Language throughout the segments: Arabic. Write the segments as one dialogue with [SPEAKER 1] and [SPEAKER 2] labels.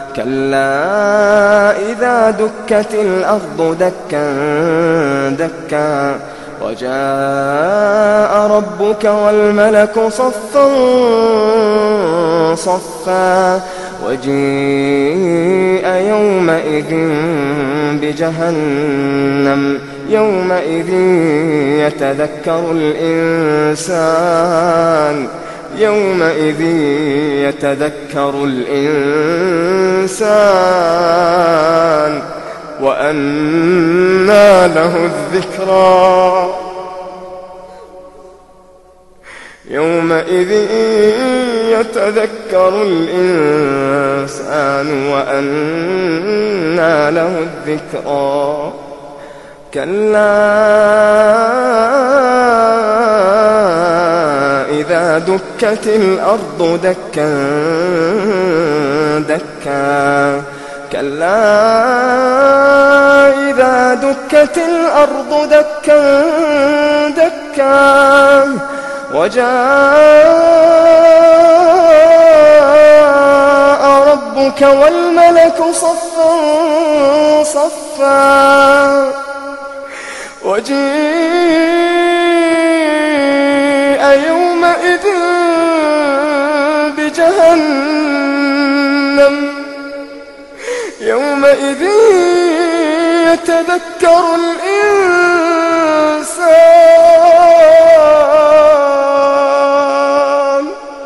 [SPEAKER 1] كلا إذا دكت الأرض دكا دكا وجاء ربك والملك صفا صفا وجيء يومئذ بجهنم يومئذ يتذكر الإنسان وأنى له الذكرى يومئذ يتذكر الإنسان وأنى له الذكرى كلا إذا دكت الأرض دكا دكا كلا إذا دكت الأرض دكا دكا وجاء ربك والملك صفا صفا وجيء يومئذ بجهنم يومئذ يتذكر الإنسان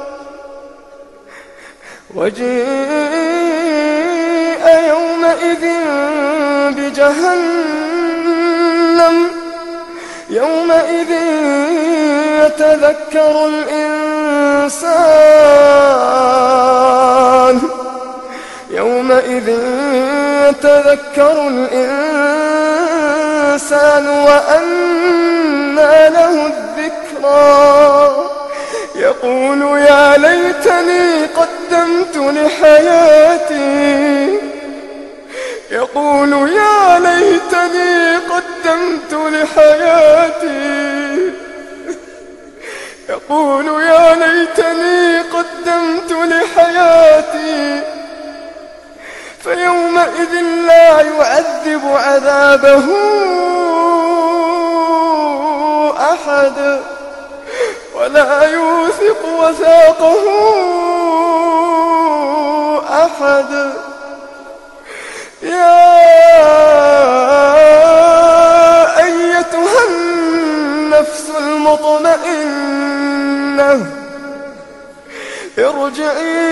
[SPEAKER 1] وجيء يومئذ بجهنم يومئذ يتذكر الإنسان وأنى له الذكرى يقول يا ليتني قدمت لحياتي فيومئذ لا يعذب عذابه أحد ولا يوثق وثاقه أحد يا أيتها النفس المطمئنة ارجعي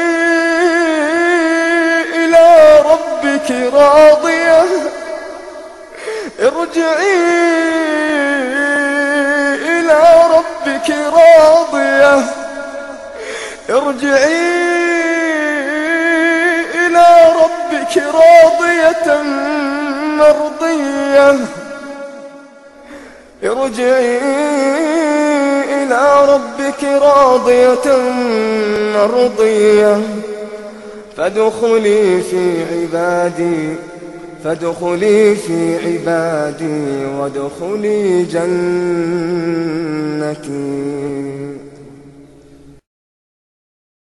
[SPEAKER 1] إلى ربك راضية مرضية فادخلي في عبادي وادخلي جنتي.